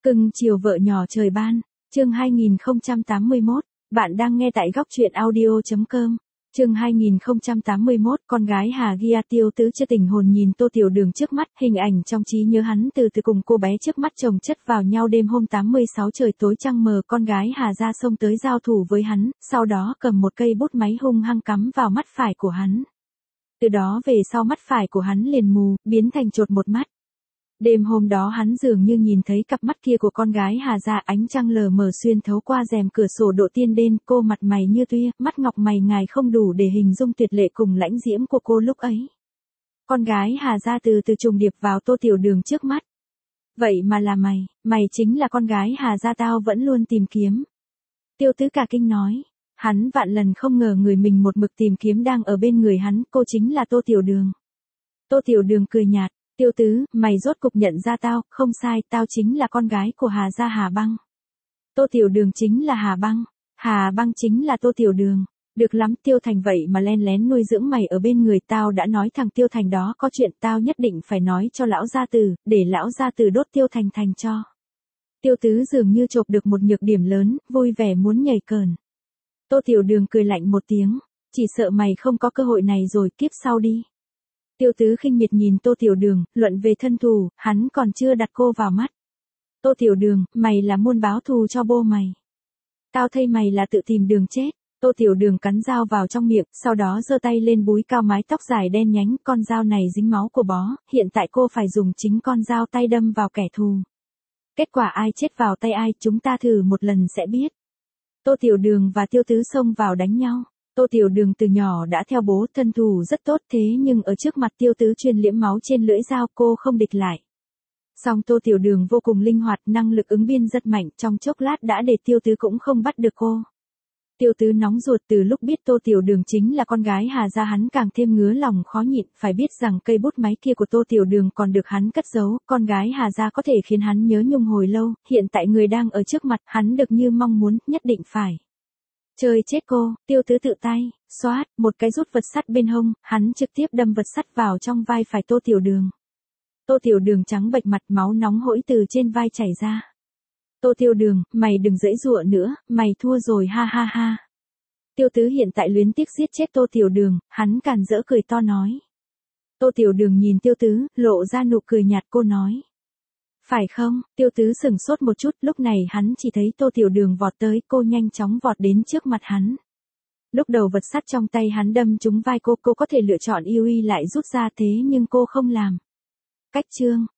Cưng chiều vợ nhỏ trời ban, chương 2081, bạn đang nghe tại góc truyện audio.com. Chương 2081, con gái Hà Gia Tiêu Tứ chưa tình hồn nhìn Tô Tiểu Đường trước mắt, hình ảnh trong trí nhớ hắn từ cùng cô bé trước mắt chồng chất vào nhau đêm hôm 86 trời tối trăng mờ, con gái Hà Gia xông tới giao thủ với hắn, sau đó cầm một cây bút máy hung hăng cắm vào mắt phải của hắn. Từ đó về sau mắt phải của hắn liền mù, biến thành chột một mắt. Đêm hôm đó hắn dường như nhìn thấy cặp mắt kia của con gái Hà Gia, ánh trăng lờ mờ xuyên thấu qua rèm cửa sổ độ tiên đen, cô mặt mày như tuya, mắt ngọc mày ngài không đủ để hình dung tuyệt lệ cùng lãnh diễm của cô lúc ấy. Con gái Hà Gia từ trùng điệp vào Tô Tiểu Đường trước mắt. Vậy mà là mày chính là con gái Hà Gia tao vẫn luôn tìm kiếm. Tiêu Tứ cả kinh nói, hắn vạn lần không ngờ người mình một mực tìm kiếm đang ở bên người hắn, cô chính là Tô Tiểu Đường. Tô Tiểu Đường cười nhạt. Tiêu Tứ, mày rốt cục nhận ra tao, không sai, tao chính là con gái của Hà Gia Hà Băng. Tô Tiểu Đường chính là Hà Băng chính là Tô Tiểu Đường. Được lắm, Tiêu Thành vậy mà len lén nuôi dưỡng mày ở bên người tao, đã nói thằng Tiêu Thành đó có chuyện, tao nhất định phải nói cho lão gia tử, để lão gia tử đốt Tiêu Thành cho. Tiêu Tứ dường như chộp được một nhược điểm lớn, vui vẻ muốn nhảy cờn. Tô Tiểu Đường cười lạnh một tiếng, chỉ sợ mày không có cơ hội này rồi, kiếp sau đi. Tiêu Tứ khinh miệt nhìn Tô Tiểu Đường, luận về thân thù, hắn còn chưa đặt cô vào mắt. Tô Tiểu Đường, mày là muốn báo thù cho bố mày. Tao thấy mày là tự tìm đường chết. Tô Tiểu Đường cắn dao vào trong miệng, sau đó giơ tay lên búi cao mái tóc dài đen nhánh, con dao này dính máu của bó, hiện tại cô phải dùng chính con dao tay đâm vào kẻ thù. Kết quả ai chết vào tay ai, chúng ta thử một lần sẽ biết. Tô Tiểu Đường và Tiêu Tứ xông vào đánh nhau. Tô Tiểu Đường từ nhỏ đã theo bố, thân thủ rất tốt, thế nhưng ở trước mặt Tiêu Tứ chuyên liễm máu trên lưỡi dao, cô không địch lại. Song Tô Tiểu Đường vô cùng linh hoạt, năng lực ứng biên rất mạnh, trong chốc lát đã để Tiêu Tứ cũng không bắt được cô. Tiêu Tứ nóng ruột, từ lúc biết Tô Tiểu Đường chính là con gái Hà Gia hắn càng thêm ngứa lòng khó nhịn, phải biết rằng cây bút máy kia của Tô Tiểu Đường còn được hắn cất giấu, con gái Hà Gia có thể khiến hắn nhớ nhung hồi lâu, hiện tại người đang ở trước mặt, hắn được như mong muốn, nhất định phải chơi chết cô. Tiêu Tứ tự tay, xoát, một cái rút vật sắt bên hông, hắn trực tiếp đâm vật sắt vào trong vai phải Tô Tiểu Đường. Tô Tiểu Đường trắng bệch mặt, máu nóng hổi từ trên vai chảy ra. Tô Tiểu Đường, mày đừng giãy giụa nữa, mày thua rồi ha ha ha. Tiêu Tứ hiện tại luyến tiếc giết chết Tô Tiểu Đường, hắn càn rỡ cười to nói. Tô Tiểu Đường nhìn Tiêu Tứ, lộ ra nụ cười nhạt, cô nói. Phải không? Tiêu Tứ sửng sốt một chút, lúc này hắn chỉ thấy Tô Tiểu Đường vọt tới, cô nhanh chóng vọt đến trước mặt hắn. Lúc đầu vật sắt trong tay hắn đâm trúng vai cô có thể lựa chọn yêu lại rút ra, thế nhưng cô không làm. Cách chương,